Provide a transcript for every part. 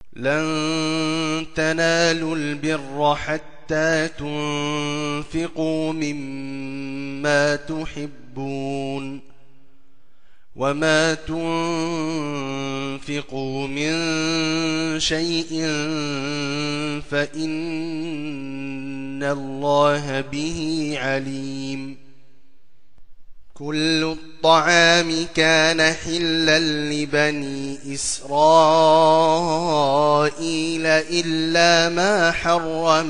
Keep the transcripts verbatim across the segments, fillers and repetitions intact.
لن تنالوا البر حتى تنفقوا مما تحبون وما تنفقوا من شيء فإن الله به عليم. كل الطعام كان حلا لبني إسرائيل إلا ما حرم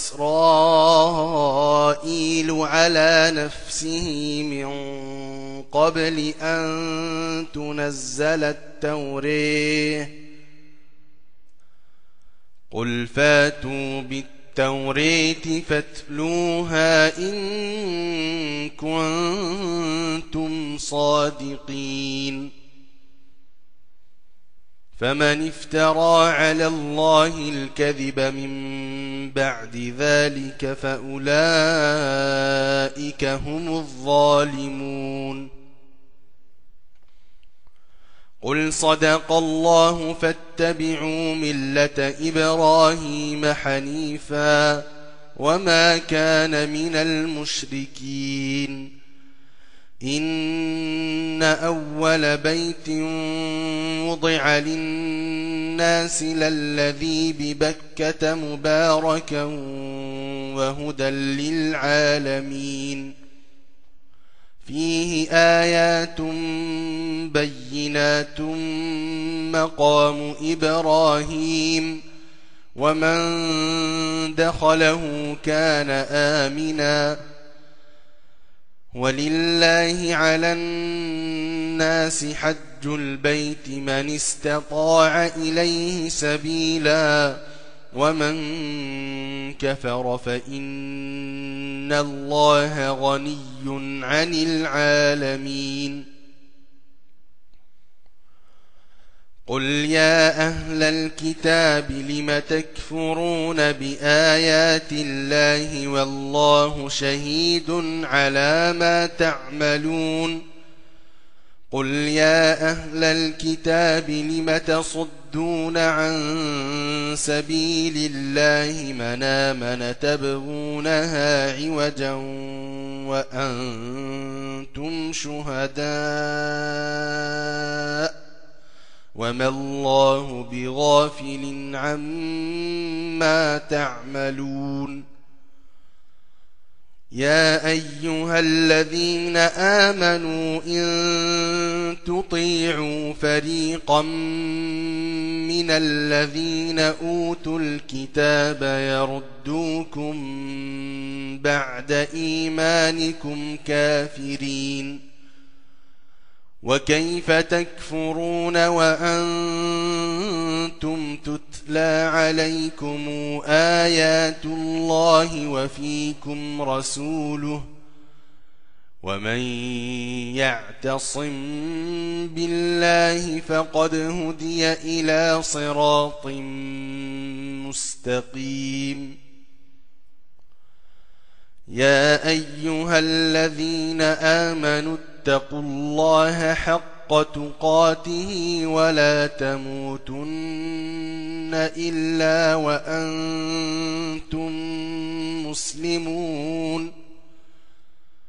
إسرائيل على نفسه من قبل أن تنزل التوراة. قل فاتوا بالتوراة فاتلوها إن كنتم صادقين. فمن افترى على الله الكذب من بعد ذلك فأولئك هم الظالمون. قل صدق الله فاتبعوا ملة إبراهيم حنيفا وما كان من المشركين. إن أول بيت وضع للناس للذي ببكة مباركا وهدى للعالمين. فيه آيات بينات مقام إبراهيم ومن دخله كان آمنا. ولله على الناس حج البيت من استطاع إليه سبيلا ومن كفر فإن الله غني عن العالمين. قل يا أهل الكتاب لم تكفرون بآيات الله والله شهيد على ما تعملون. قل يا أهل الكتاب لم تصدون عن سبيل الله من آمن تبغونها عوجا وأنتم شهداء وما الله بغافل عما تعملون. يا أيها الذين آمنوا إن تطيعوا فريقا من الذين أوتوا الكتاب يردوكم بعد إيمانكم كافرين. وكيف تكفرون وأنتم تتلى عليكم آيات الله وفيكم رسوله ومن يعتصم بالله فقد هدي إلى صراط مستقيم. يا أيها الذين آمنوا اتقوا الله حق تقاته ولا تموتن إلا وأنتم مسلمون.